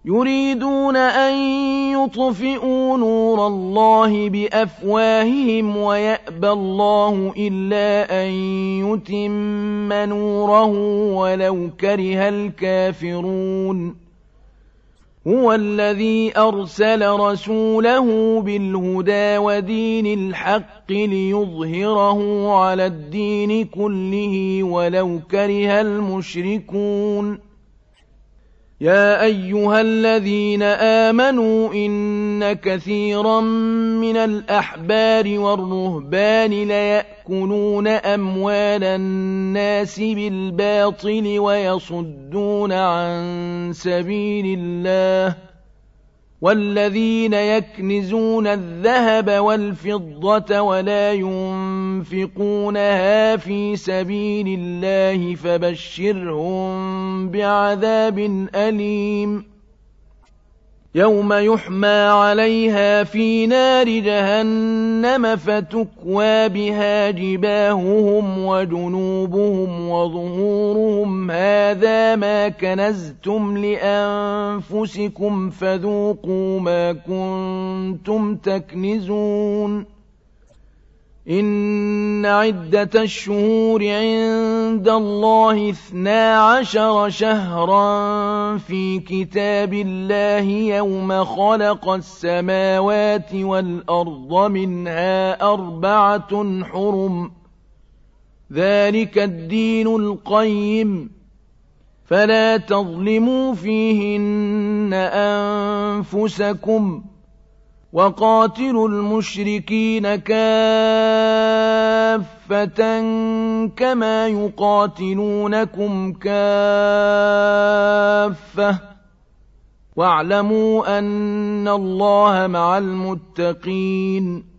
يريدون أن يطفئوا نور الله بأفواههم ويأبى الله إلا أن يتم نوره ولو كره الكافرون هو الذي أرسل رسوله بالهدى ودين الحق ليظهره على الدين كله ولو كره المشركون يا أيها الذين آمنوا إن كثيرا من الأحبار والرهبان ليأكلون أموال الناس بالباطل ويصدون عن سبيل الله والذين يكنزون الذهب والفضة ولا ينفقونها في سبيل الله فبشرهم بعذاب أليم يوم يحمى عليها في نار جهنم فتكوى بها جباههم وجنوبهم وظهورهم هذا ما كنزتم لأنفسكم فذوقوا ما كنتم تكنزون إن عدة الشهور عند الله 12 شهرا في كتاب الله يوم خلق السماوات والأرض منها 4 حرم ذلك الدين القيم فلا تظلموا فيهن أنفسكم وقاتلوا المشركين كافة كما يقاتلونكم كافة واعلموا أن الله مع المتقين